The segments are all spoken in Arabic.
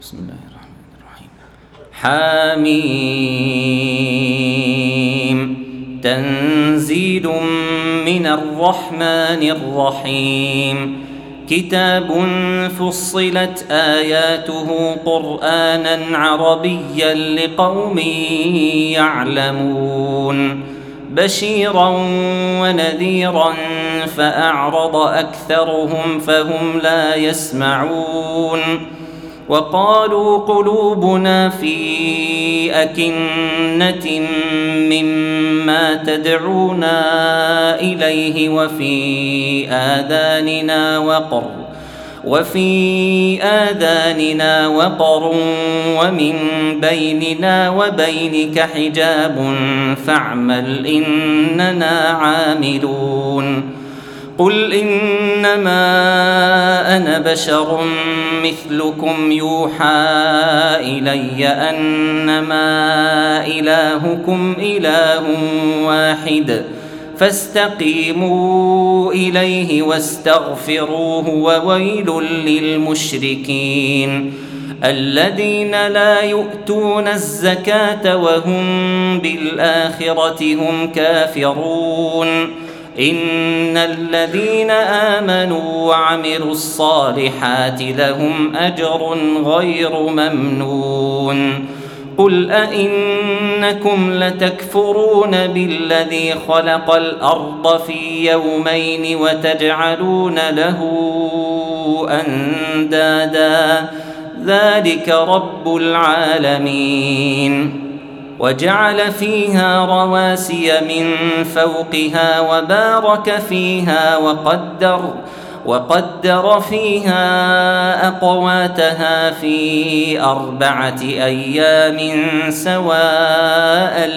بسم الله الرحمن الرحيم. حميم تنزيل من الرحمن الرحيم. كتاب فصلت آياته قرآنا عربيا لقوم يعلمون بشيرا ونذيرا فأعرض أكثرهم فهم لا يسمعون. وقالوا قلوبنا في أكنة مما تدعونا إليه وفي آذاننا وقر ومن بيننا وبينك حجاب فاعمل إننا عاملون. قل إنما أنا بشر مثلكم يوحى إلي أنما إلهكم إله واحد فاستقيموا إليه واستغفروه وويل للمشركين الذين لا يؤتون الزكاة وهم بالآخرة هم كافرون. إن الذين آمنوا وعملوا الصالحات لهم أجر غير ممنون. قل أئنكم لتكفرون بالذي خلق الأرض في يومين وتجعلون له أندادا ذلك رب العالمين. وجعل فيها رواسي من فوقها وبارك فيها وقدر فيها أقواتها في 4 أيام سواء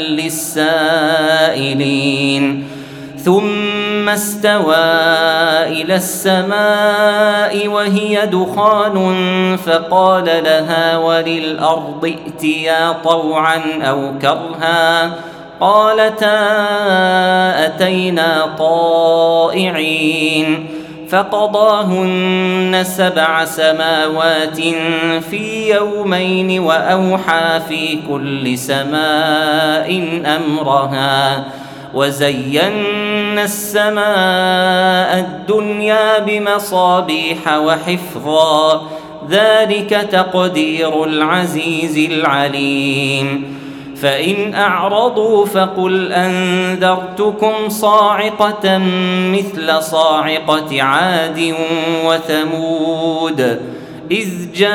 للسائلين. ثم استوى إلى السماء وهي دخان فقال لها وللأرض ائتيا طوعا أو كرها قالتا أتينا طائعين. فقضاهن 7 سماوات في يومين وأوحى في كل سماء أمرها وزينا السماء الدنيا بمصابيح وحفظا ذلك تقدير العزيز العليم. فإن أعرضوا فقل أنذرتكم صاعقة مثل صاعقة عاد وثمود إذ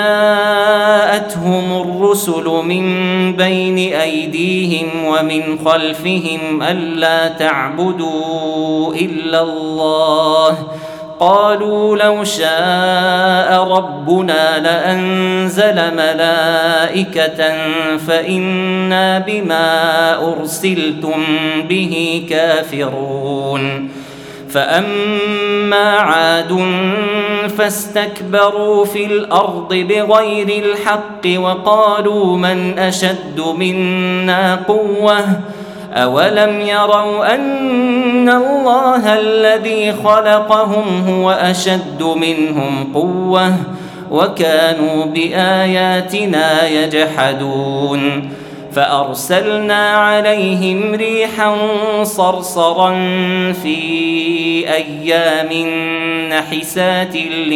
جاءتهم الرسل من بين أيديهم ومن خلفهم ألا تعبدوا إلا الله قالوا لو شاء ربنا لأنزل ملائكة فإنا بما أرسلتم به كافرون. فأما عاد فاستكبروا في الأرض بغير الحق وقالوا من أشد منا قوة أولم يروا أن الله الذي خلقهم هو أشد منهم قوة وكانوا بآياتنا يجحدون. فأرسلنا عليهم ريحا صرصرا في أيام نحسات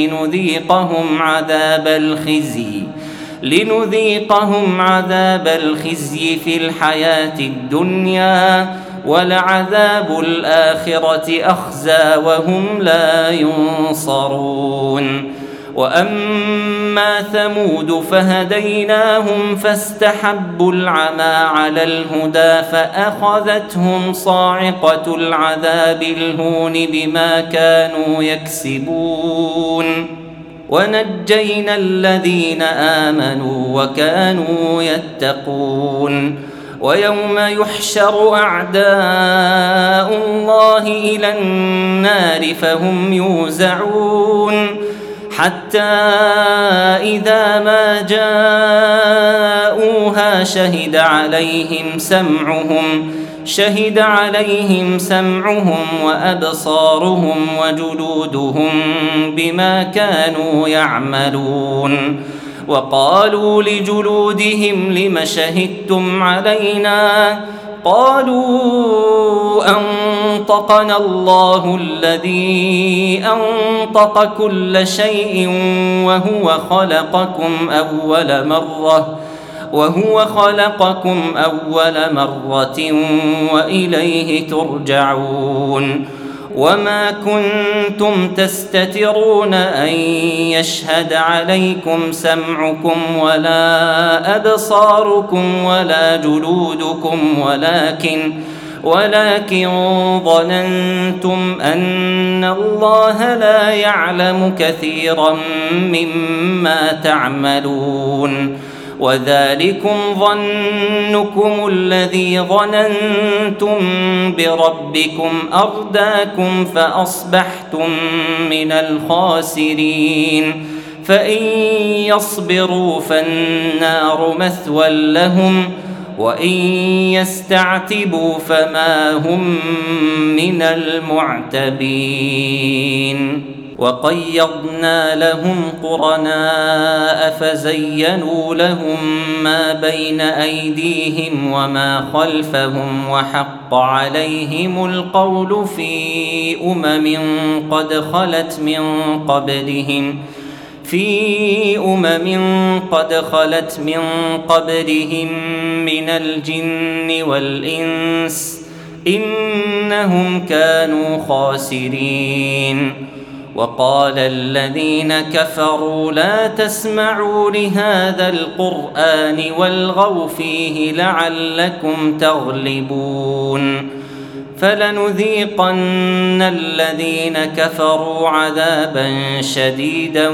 لنذيقهم عذاب الخزي في الحياة الدنيا ولعذاب الآخرة أخزى وهم لا ينصرون. وأما ثمود فهديناهم فاستحبوا العمى على الهدى فأخذتهم صاعقة العذاب الهون بما كانوا يكسبون. ونجينا الذين آمنوا وكانوا يتقون. ويوم يحشر أعداء الله إلى النار فهم يوزعون حتى إذا ما جاءوها شهد عليهم سمعهم وأبصارهم وجلودهم بما كانوا يعملون وقالوا لجلودهم لم شهدتم علينا قالوا أنطقنا الله الذي أنطق كل شيء وهو خلقكم أول مرة وإليه ترجعون وما كنتم تستترون أن يشهد عليكم سمعكم ولا أبصاركم ولا جلودكم ولكن ظننتم أن الله لا يعلم كثيرا مما تعملون وذلكم ظنكم الذي ظننتم بربكم أرداكم فأصبحتم من الخاسرين فإن يصبروا فالنار مثوى لهم وإن يستعتبوا فما هم من المعتبين وقيضنا لهم قرناء فزينوا لهم ما بين أيديهم وما خلفهم وحق عليهم القول في قد خلت من قبلهم من الجن والإنس إنهم كانوا خاسرين وقال الذين كفروا لا تسمعوا لهذا القرآن والغوا فيه لعلكم تغلبون فلنذيقن الذين كفروا عذابا شديدا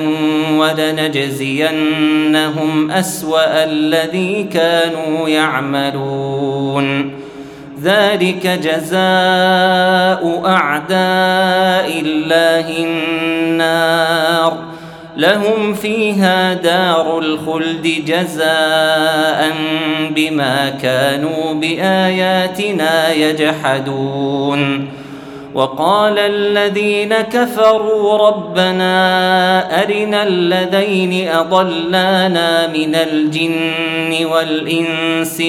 ولنجزينهم أسوأ الذي كانوا يعملون ذلك جزاء أعداء الله النار لهم فيها دار الخلد جزاء بما كانوا بآياتنا يجحدون وقال الذين كفروا ربنا أرنا الذين أضلانا من الجن والإنس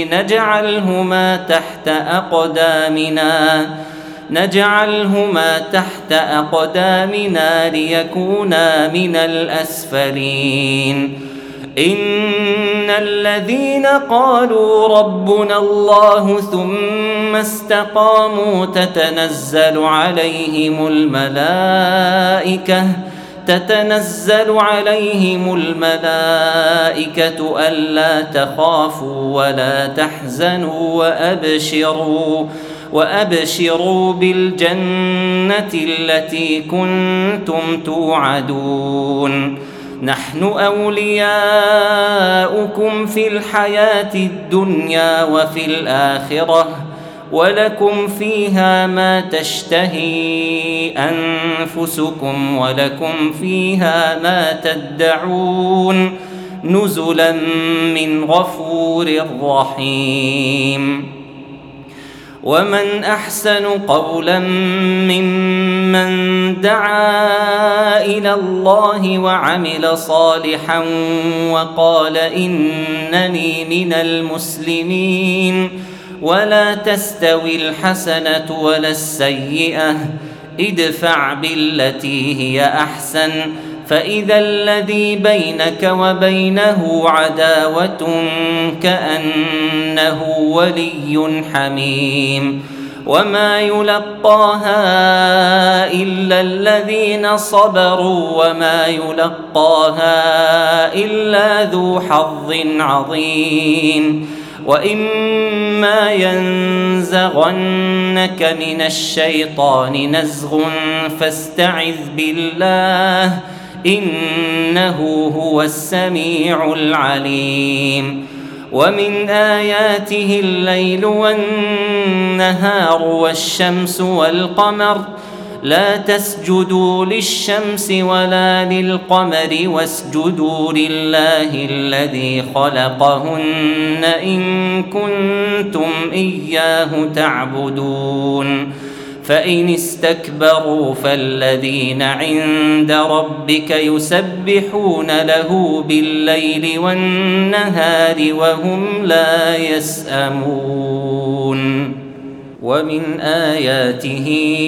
نجعلهما تحت أقدامنا ليكونا من الأسفلين إن الذين قالوا ربنا الله ثم استقاموا تتنزل عليهم الملائكة ألا تخافوا ولا تحزنوا وأبشروا بالجنة التي كنتم توعدون نحن أولياؤكم في الحياة الدنيا وفي الآخرة ولكم فيها ما تشتهي أنفسكم ولكم فيها ما تدعون نزلا من غفور رحيم ومن أحسن قولا ممن دعا إلى الله وعمل صالحا وقال إنني من المسلمين ولا تستوي الحسنة ولا السيئة ادفع بالتي هي أحسن فإذا الذي بينك وبينه عداوة كأنه ولي حميم وما يلقاها إلا الذين صبروا وما يلقاها إلا ذو حظ عظيم وإما ينزغنك من الشيطان نزغ فاستعذ بالله إنه هو السميع العليم ومن آياته الليل والنهار والشمس والقمر لا تسجدوا للشمس ولا للقمر واسجدوا لله الذي خلقهن إن كنتم إياه تعبدون فإن استكبروا فالذين عند ربك يسبحون له بالليل والنهار وهم لا يسأمون. ومن آياته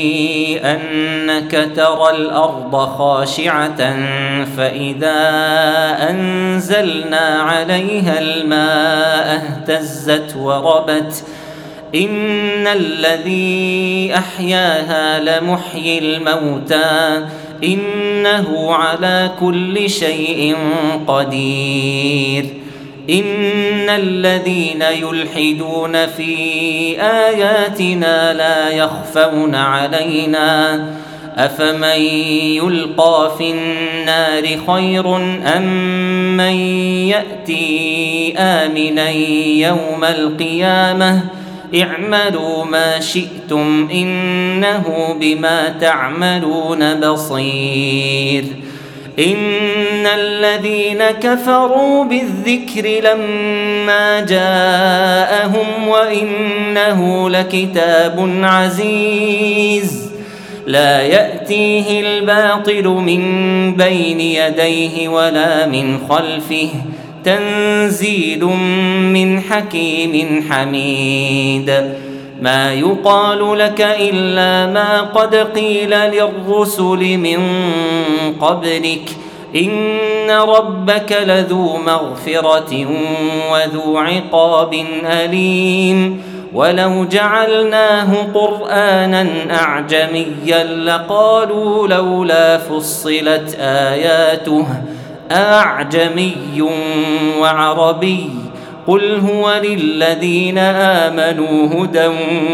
أنك ترى الأرض خاشعة فإذا أنزلنا عليها الماء اهتزت وربت إن الذي أحياها لمحيي الموتى إنه على كل شيء قدير. إن الذين يلحدون في آياتنا لا يخفون علينا أفمن يلقى في النار خير أم من يأتي آمنا يوم القيامة اعملوا ما شئتم إنه بما تعملون بصير. إن الذين كفروا بالذكر لما جاءهم وإنه لكتاب عزيز لا يأتيه الباطل من بين يديه ولا من خلفه تنزيل من حكيم حميد. ما يقال لك إلا ما قد قيل للرسل من قبلك إن ربك لذو مغفرة وذو عقاب أليم. ولو جعلناه قرآنا أعجميا لقالوا لولا فصلت آياته أعجمي وعربي قل هو للذين آمنوا هدى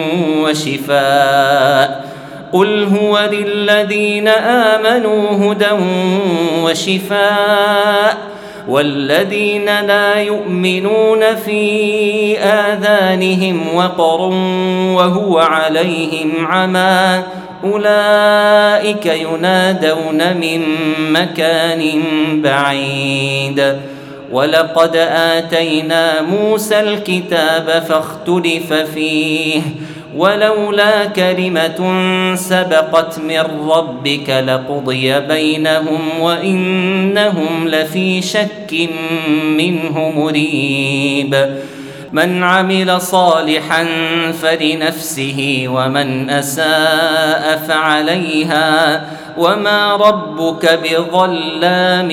وشفاء قل هو للذين آمنوا هدى وشفاء والذين لا يؤمنون في آذانهم وقر وهو عليهم عمى أولئك ينادون من مكان بعيد. ولقد آتينا موسى الكتاب فاختلف فيه ولولا كلمة سبقت من ربك لقضي بينهم وإنهم لفي شك منه مريب. من عمل صالحا فلنفسه ومن أساء فعليها وما ربك بظلام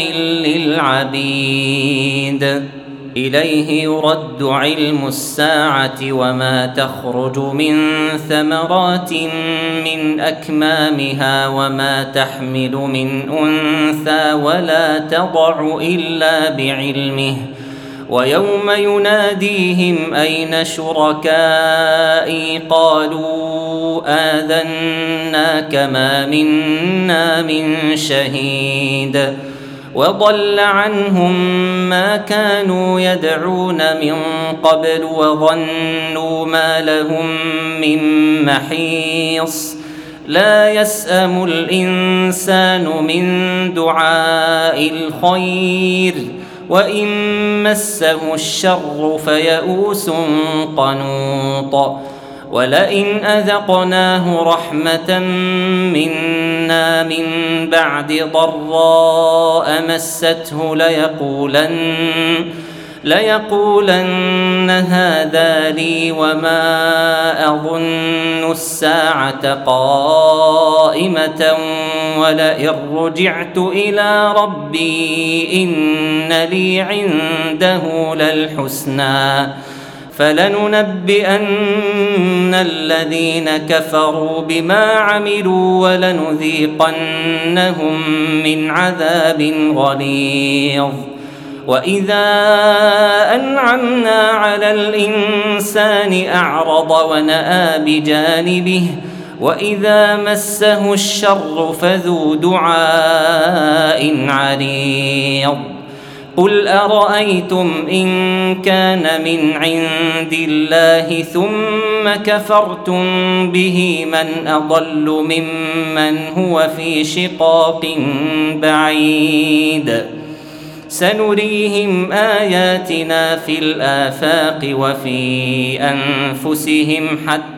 للعبيد. إليه يرد علم الساعة وما تخرج من ثمرات من أكمامها وما تحمل من أنثى ولا تضع إلا بعلمه ويوم يناديهم أين شركائي قالوا آذناك ما منا من شهيد. وضل عنهم ما كانوا يدعون من قبل وظنوا ما لهم من محيص. لا يسأم الإنسان من دعاء الخير وإن مسه الشر فيئوس قنوط. ولئن أذقناه رحمة منا من بعد ضراء مسته ليقولن هذا لي وما أظن الساعة قائمة ولئن رجعت إلى ربي إن لي عنده للحسنى فلننبئن الذين كفروا بما عملوا ولنذيقنهم من عذاب غليظ. وإذا أنعمنا على الإنسان أعرض ونأى بجانبه وإذا مسه الشر فذو دعاء عريض. قل أرأيتم إن كان من عند الله ثم كفرتم به من أضل ممن هو في شقاق بعيد. سنريهم آياتنا في الآفاق وفي أنفسهم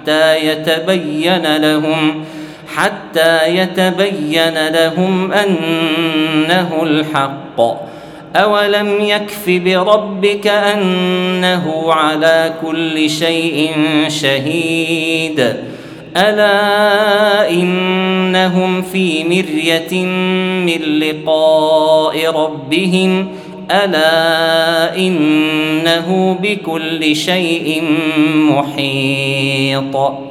حتى يتبين لهم أنه الحق. أولم يكف بربك أنه على كل شيء شهيد. ألا إنهم في مرية من لقاء ربهم ألا إنه بكل شيء محيط.